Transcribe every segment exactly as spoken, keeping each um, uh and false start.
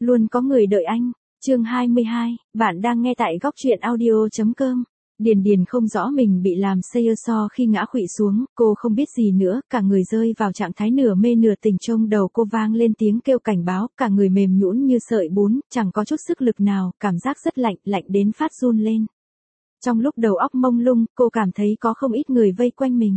Luôn có người đợi anh. Chương hai mươi hai, bạn đang nghe tại góc truyện audio chấm com. Điền Điền không rõ mình bị làm say so khi ngã khuỵu xuống, cô không biết gì nữa, cả người rơi vào trạng thái nửa mê nửa tỉnh. Trong đầu cô vang lên tiếng kêu cảnh báo, cả người mềm nhũn như sợi bún, chẳng có chút sức lực nào, cảm giác rất lạnh, lạnh đến phát run lên. Trong lúc đầu óc mông lung, cô cảm thấy có không ít người vây quanh mình.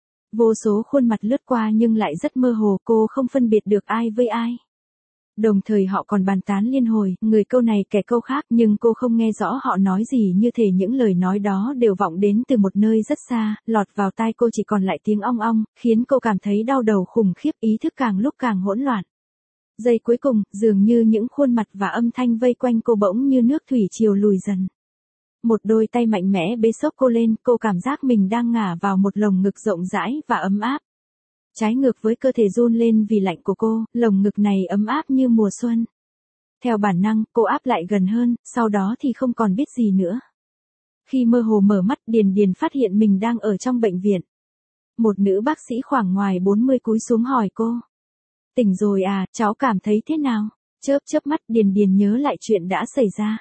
Vô số khuôn mặt lướt qua nhưng lại rất mơ hồ, cô không phân biệt được ai với ai. Đồng thời họ còn bàn tán liên hồi, người câu này kẻ câu khác, nhưng cô không nghe rõ họ nói gì, như thể những lời nói đó đều vọng đến từ một nơi rất xa, lọt vào tai cô chỉ còn lại tiếng ong ong, khiến cô cảm thấy đau đầu khủng khiếp, ý thức càng lúc càng hỗn loạn. Giây cuối cùng, dường như những khuôn mặt và âm thanh vây quanh cô bỗng như nước thủy triều lùi dần. Một đôi tay mạnh mẽ bế xốc cô lên, cô cảm giác mình đang ngả vào một lồng ngực rộng rãi và ấm áp. Trái ngược với cơ thể run lên vì lạnh của cô, lồng ngực này ấm áp như mùa xuân. Theo bản năng, cô áp lại gần hơn, sau đó thì không còn biết gì nữa. Khi mơ hồ mở mắt, Điền Điền phát hiện mình đang ở trong bệnh viện. Một nữ bác sĩ khoảng ngoài bốn mươi cúi xuống hỏi cô. Tỉnh rồi à, cháu cảm thấy thế nào? Chớp chớp mắt, Điền Điền nhớ lại chuyện đã xảy ra.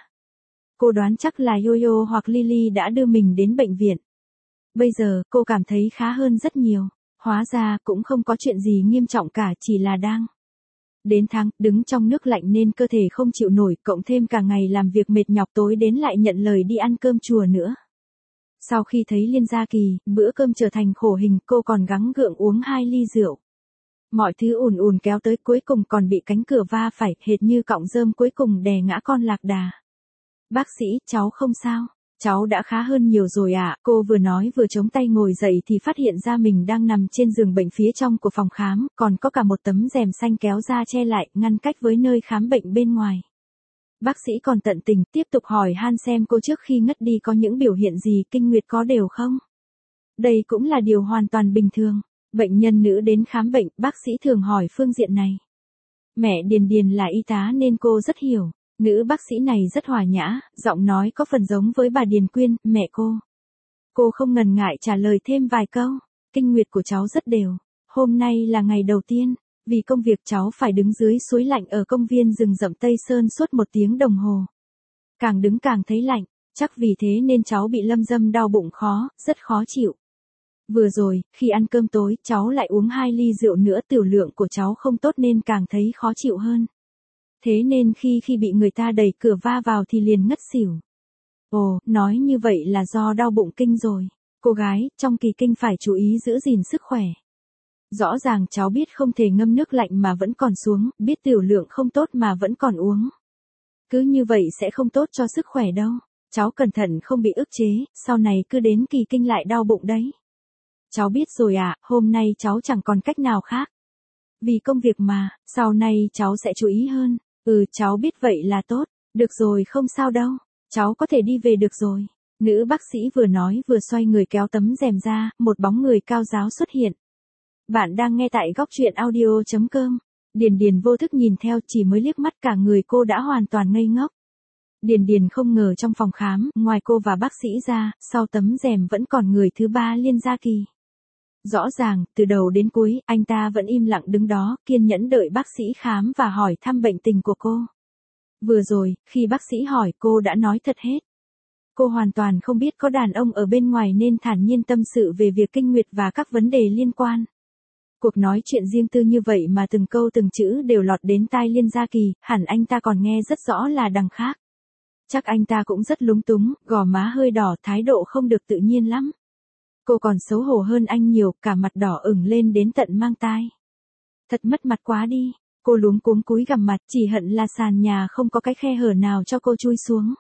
Cô đoán chắc là Yoyo hoặc Lily đã đưa mình đến bệnh viện. Bây giờ, cô cảm thấy khá hơn rất nhiều. Hóa ra, cũng không có chuyện gì nghiêm trọng cả, chỉ là đang đến tháng, đứng trong nước lạnh nên cơ thể không chịu nổi, cộng thêm cả ngày làm việc mệt nhọc, tối đến lại nhận lời đi ăn cơm chùa nữa. Sau khi thấy Liên Gia Kỳ, bữa cơm trở thành khổ hình, cô còn gắng gượng uống hai ly rượu. Mọi thứ ùn ùn kéo tới, cuối cùng còn bị cánh cửa va phải, hệt như cọng rơm cuối cùng đè ngã con lạc đà. Bác sĩ, cháu không sao. Cháu đã khá hơn nhiều rồi ạ, à. Cô vừa nói vừa chống tay ngồi dậy thì phát hiện ra mình đang nằm trên giường bệnh phía trong của phòng khám, còn có cả một tấm rèm xanh kéo ra che lại, ngăn cách với nơi khám bệnh bên ngoài. Bác sĩ còn tận tình, tiếp tục hỏi han xem cô trước khi ngất đi có những biểu hiện gì, kinh nguyệt có đều không? Đây cũng là điều hoàn toàn bình thường. Bệnh nhân nữ đến khám bệnh, bác sĩ thường hỏi phương diện này. Mẹ Điền Điền là y tá nên cô rất hiểu. Nữ bác sĩ này rất hòa nhã, giọng nói có phần giống với bà Điền Quyên, mẹ cô. Cô không ngần ngại trả lời thêm vài câu. Kinh nguyệt của cháu rất đều. Hôm nay là ngày đầu tiên, vì công việc cháu phải đứng dưới suối lạnh ở công viên rừng rậm Tây Sơn suốt một tiếng đồng hồ. Càng đứng càng thấy lạnh, chắc vì thế nên cháu bị lâm dâm đau bụng khó, rất khó chịu. Vừa rồi, khi ăn cơm tối, cháu lại uống hai ly rượu nữa, tiểu lượng của cháu không tốt nên càng thấy khó chịu hơn. Thế nên khi khi bị người ta đẩy cửa va vào thì liền ngất xỉu. Ồ, nói như vậy là do đau bụng kinh rồi. Cô gái, trong kỳ kinh phải chú ý giữ gìn sức khỏe. Rõ ràng cháu biết không thể ngâm nước lạnh mà vẫn còn xuống, biết tiểu lượng không tốt mà vẫn còn uống. Cứ như vậy sẽ không tốt cho sức khỏe đâu. Cháu cẩn thận không bị ức chế, sau này cứ đến kỳ kinh lại đau bụng đấy. Cháu biết rồi ạ, à, hôm nay cháu chẳng còn cách nào khác. Vì công việc mà, sau này cháu sẽ chú ý hơn. Ừ, cháu biết vậy là tốt. Được rồi, không sao đâu. Cháu có thể đi về được rồi. Nữ bác sĩ vừa nói vừa xoay người kéo tấm rèm ra, một bóng người cao ráo xuất hiện. Bạn đang nghe tại góc truyện audio chấm com. Điền Điền vô thức nhìn theo, chỉ mới liếc mắt cả người cô đã hoàn toàn ngây ngốc. Điền Điền không ngờ trong phòng khám, ngoài cô và bác sĩ ra, sau tấm rèm vẫn còn người thứ ba, Liên Gia Kỳ. Rõ ràng, từ đầu đến cuối, anh ta vẫn im lặng đứng đó, kiên nhẫn đợi bác sĩ khám và hỏi thăm bệnh tình của cô. Vừa rồi, khi bác sĩ hỏi cô đã nói thật hết. Cô hoàn toàn không biết có đàn ông ở bên ngoài nên thản nhiên tâm sự về việc kinh nguyệt và các vấn đề liên quan. Cuộc nói chuyện riêng tư như vậy mà từng câu từng chữ đều lọt đến tai Liên Gia Kỳ, hẳn anh ta còn nghe rất rõ là đằng khác. Chắc anh ta cũng rất lúng túng, gò má hơi đỏ, thái độ không được tự nhiên lắm. Cô còn xấu hổ hơn anh nhiều, cả mặt đỏ ửng lên đến tận mang tai. Thật mất mặt quá đi, cô luống cuống cúi gằm mặt, chỉ hận là sàn nhà không có cái khe hở nào cho cô chui xuống.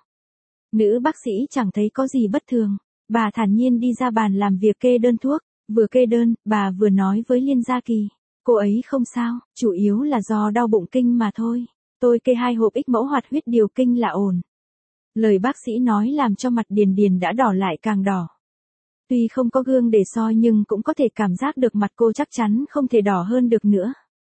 Nữ bác sĩ chẳng thấy có gì bất thường, bà thản nhiên đi ra bàn làm việc kê đơn thuốc, vừa kê đơn, bà vừa nói với Liên Gia Kỳ. Cô ấy không sao, chủ yếu là do đau bụng kinh mà thôi. Tôi kê hai hộp ích mẫu hoạt huyết điều kinh là ổn. Lời bác sĩ nói làm cho mặt Điền Điền đã đỏ lại càng đỏ. Tuy không có gương để soi nhưng cũng có thể cảm giác được mặt cô chắc chắn không thể đỏ hơn được nữa.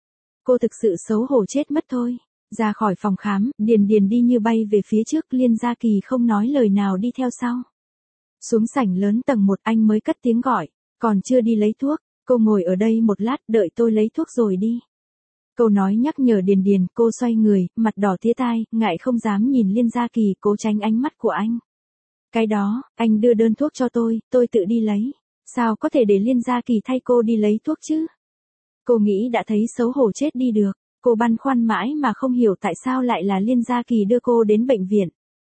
Cô thực sự xấu hổ chết mất thôi. Ra khỏi phòng khám, Điền Điền đi như bay về phía trước, Liên Gia Kỳ không nói lời nào đi theo sau. Xuống sảnh lớn tầng một, anh mới cất tiếng gọi, còn chưa đi lấy thuốc, cô ngồi ở đây một lát, đợi tôi lấy thuốc rồi đi. Câu nói nhắc nhở Điền Điền, cô xoay người, mặt đỏ tía tai, ngại không dám nhìn Liên Gia Kỳ, cố tránh ánh mắt của anh. Cái đó, anh đưa đơn thuốc cho tôi, tôi tự đi lấy. Sao có thể để Liên Gia Kỳ thay cô đi lấy thuốc chứ? Cô nghĩ đã thấy xấu hổ chết đi được. Cô băn khoăn mãi mà không hiểu tại sao lại là Liên Gia Kỳ đưa cô đến bệnh viện.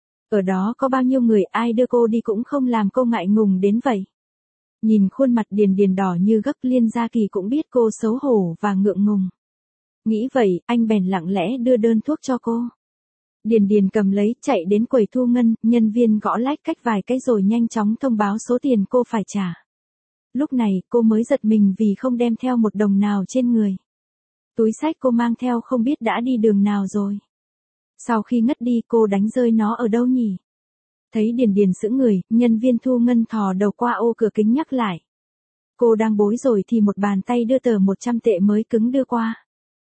Ở đó có bao nhiêu người, ai đưa cô đi cũng không làm cô ngại ngùng đến vậy. Nhìn khuôn mặt Điền Điền đỏ như gấc, Liên Gia Kỳ cũng biết cô xấu hổ và ngượng ngùng. Nghĩ vậy, anh bèn lặng lẽ đưa đơn thuốc cho cô. Điền Điền cầm lấy, chạy đến quầy thu ngân, nhân viên gõ lách cách vài cái rồi nhanh chóng thông báo số tiền cô phải trả. Lúc này, cô mới giật mình vì không đem theo một đồng nào trên người. Túi xách cô mang theo không biết đã đi đường nào rồi. Sau khi ngất đi, cô đánh rơi nó ở đâu nhỉ? Thấy Điền Điền sững người, nhân viên thu ngân thò đầu qua ô cửa kính nhắc lại. Cô đang bối rồi thì một bàn tay đưa tờ một trăm tệ mới cứng đưa qua.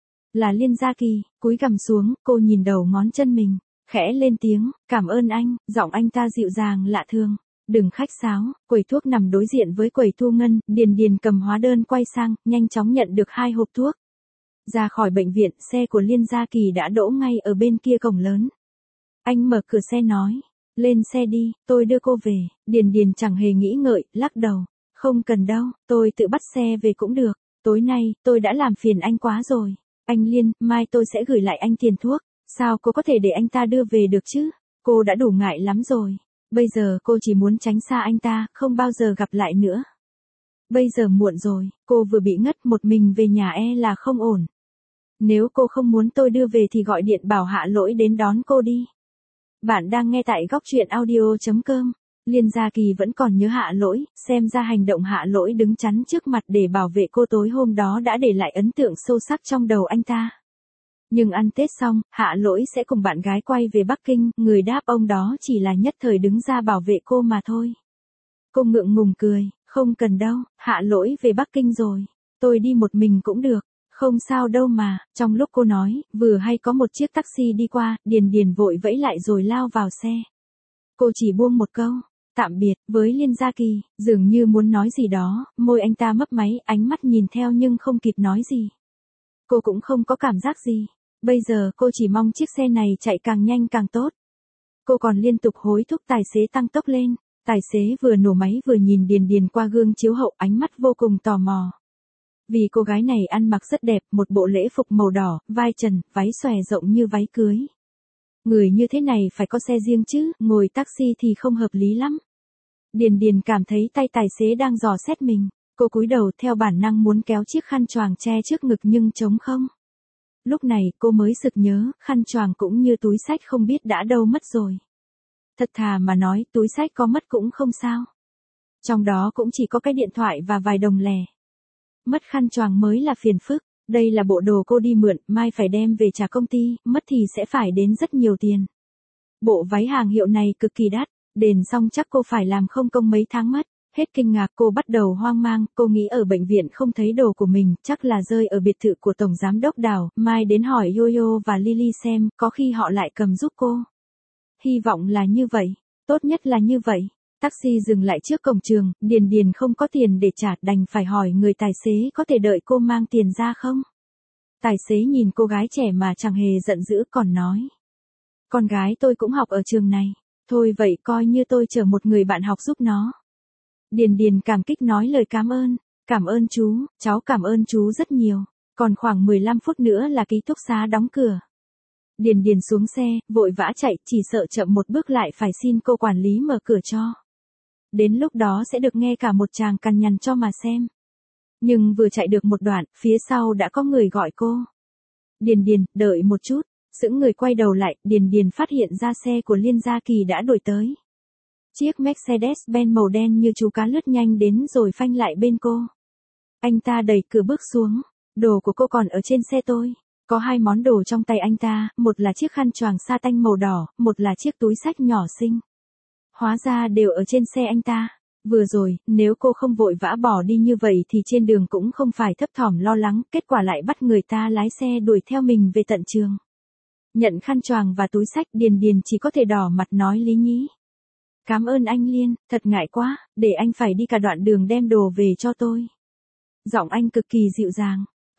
Là Liên Gia Kỳ. Cúi gằm xuống, cô nhìn đầu ngón chân mình, khẽ lên tiếng, cảm ơn anh. Giọng anh ta dịu dàng lạ thường. Đừng khách sáo. Quầy thuốc nằm đối diện với quầy thu ngân, Điền Điền cầm hóa đơn quay sang, nhanh chóng nhận được hai hộp thuốc. Ra khỏi bệnh viện, xe của Liên Gia Kỳ đã đỗ ngay ở bên kia cổng lớn. Anh mở cửa xe nói, lên xe đi, tôi đưa cô về. Điền Điền chẳng hề nghĩ ngợi, lắc đầu, không cần đâu, tôi tự bắt xe về cũng được. Tối nay, tôi đã làm phiền anh quá rồi. Anh Liên, mai tôi sẽ gửi lại anh tiền thuốc. Sao cô có thể để anh ta đưa về được chứ? Cô đã đủ ngại lắm rồi. Bây giờ cô chỉ muốn tránh xa anh ta, không bao giờ gặp lại nữa. Bây giờ muộn rồi, cô vừa bị ngất, một mình về nhà e là không ổn. Nếu cô không muốn tôi đưa về thì gọi điện bảo Hạ Lỗi đến đón cô đi. Bạn đang nghe tại góc truyện audio chấm com. Liên Gia Kỳ vẫn còn nhớ Hạ Lỗi, xem ra hành động Hạ Lỗi đứng chắn trước mặt để bảo vệ cô tối hôm đó đã để lại ấn tượng sâu sắc trong đầu anh ta. Nhưng ăn Tết xong, Hạ Lỗi sẽ cùng bạn gái quay về Bắc Kinh, người đáp ông đó chỉ là nhất thời đứng ra bảo vệ cô mà thôi. Cô ngượng ngùng cười, không cần đâu, Hạ Lỗi về Bắc Kinh rồi, tôi đi một mình cũng được. Không sao đâu mà. Trong lúc cô nói, vừa hay có một chiếc taxi đi qua, Điền Điền vội vẫy lại rồi lao vào xe. Cô chỉ buông một câu, tạm biệt, với Liên Gia Kỳ, dường như muốn nói gì đó, môi anh ta mấp máy, ánh mắt nhìn theo nhưng không kịp nói gì. Cô cũng không có cảm giác gì. Bây giờ cô chỉ mong chiếc xe này chạy càng nhanh càng tốt. Cô còn liên tục hối thúc tài xế tăng tốc lên. Tài xế vừa nổ máy vừa nhìn Điền Điền qua gương chiếu hậu, ánh mắt vô cùng tò mò. Vì cô gái này ăn mặc rất đẹp, một bộ lễ phục màu đỏ, vai trần, váy xòe rộng như váy cưới. Người như thế này phải có xe riêng chứ, ngồi taxi thì không hợp lý lắm. Điền Điền cảm thấy tay tài xế đang dò xét mình. Cô cúi đầu theo bản năng muốn kéo chiếc khăn choàng che trước ngực nhưng trống không. Lúc này cô mới sực nhớ, khăn choàng cũng như túi xách không biết đã đâu mất rồi. Thật thà mà nói, túi xách có mất cũng không sao. Trong đó cũng chỉ có cái điện thoại và vài đồng lẻ. Mất khăn choàng mới là phiền phức. Đây là bộ đồ cô đi mượn, mai phải đem về trả công ty, mất thì sẽ phải đến rất nhiều tiền. Bộ váy hàng hiệu này cực kỳ đắt, đền xong chắc cô phải làm không công mấy tháng mất. Hết kinh ngạc cô bắt đầu hoang mang, cô nghĩ ở bệnh viện không thấy đồ của mình, chắc là rơi ở biệt thự của Tổng Giám Đốc Đào, mai đến hỏi Yoyo và Lily xem, có khi họ lại cầm giúp cô. Hy vọng là như vậy, tốt nhất là như vậy. Taxi dừng lại trước cổng trường, Điền Điền không có tiền để trả, đành phải hỏi người tài xế có thể đợi cô mang tiền ra không. Tài xế nhìn cô gái trẻ mà chẳng hề giận dữ còn nói. Con gái tôi cũng học ở trường này, thôi vậy coi như tôi chở một người bạn học giúp nó. Điền Điền cảm kích nói lời cảm ơn, cảm ơn chú, cháu cảm ơn chú rất nhiều, còn khoảng mười lăm phút nữa là ký túc xá đóng cửa. Điền Điền xuống xe, vội vã chạy, chỉ sợ chậm một bước lại phải xin cô quản lý mở cửa cho. Đến lúc đó sẽ được nghe cả một tràng cằn nhằn cho mà xem. Nhưng vừa chạy được một đoạn, phía sau đã có người gọi cô. Điền Điền, đợi một chút, sững người quay đầu lại, Điền Điền phát hiện ra xe của Liên Gia Kỳ đã đuổi tới. Chiếc Mercedes-Benz màu đen như chú cá lướt nhanh đến rồi phanh lại bên cô. Anh ta đẩy cửa bước xuống, đồ của cô còn ở trên xe tôi. Có hai món đồ trong tay anh ta, một là chiếc khăn choàng sa tanh màu đỏ, một là chiếc túi xách nhỏ xinh. Hóa ra đều ở trên xe anh ta. Vừa rồi, nếu cô không vội vã bỏ đi như vậy thì trên đường cũng không phải thấp thỏm lo lắng, kết quả lại bắt người ta lái xe đuổi theo mình về tận trường. Nhận khăn choàng và túi xách, Điền Điền chỉ có thể đỏ mặt nói lý nhí. Cảm ơn anh Liên, thật ngại quá, để anh phải đi cả đoạn đường đem đồ về cho tôi. Giọng anh cực kỳ dịu dàng.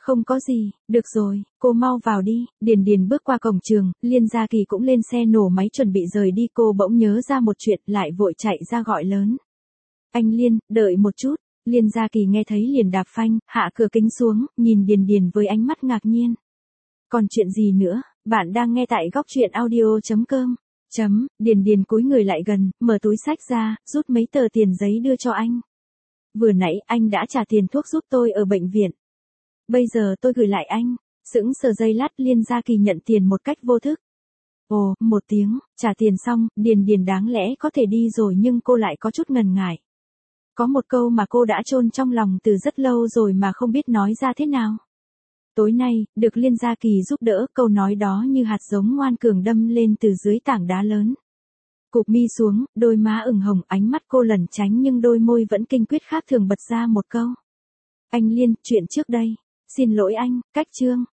Không có gì, được rồi, cô mau vào đi. Điền Điền bước qua cổng trường, Liên Gia Kỳ cũng lên xe nổ máy chuẩn bị rời đi. Cô bỗng nhớ ra một chuyện, lại vội chạy ra gọi lớn. Anh Liên, đợi một chút. Liên Gia Kỳ nghe thấy liền đạp phanh, hạ cửa kính xuống, nhìn Điền Điền với ánh mắt ngạc nhiên. Còn chuyện gì nữa? Bạn đang nghe tại góc truyện audio.com. Chấm, Điền Điền cúi người lại gần, mở túi xách ra, rút mấy tờ tiền giấy đưa cho anh. Vừa nãy anh đã trả tiền thuốc giúp tôi ở bệnh viện. Bây giờ tôi gửi lại anh. Sững sờ giây lát, Liên Gia Kỳ nhận tiền một cách vô thức. Ồ, một tiếng, trả tiền xong, Điền Điền đáng lẽ có thể đi rồi nhưng cô lại có chút ngần ngại. Có một câu mà cô đã chôn trong lòng từ rất lâu rồi mà không biết nói ra thế nào. Tối nay, được Liên Gia Kỳ giúp đỡ, câu nói đó như hạt giống ngoan cường đâm lên từ dưới tảng đá lớn. Cụp mi xuống, đôi má ửng hồng, ánh mắt cô lẩn tránh nhưng đôi môi vẫn kinh quyết khác thường bật ra một câu. Anh Liên, chuyện trước đây. Xin lỗi anh, cách chương.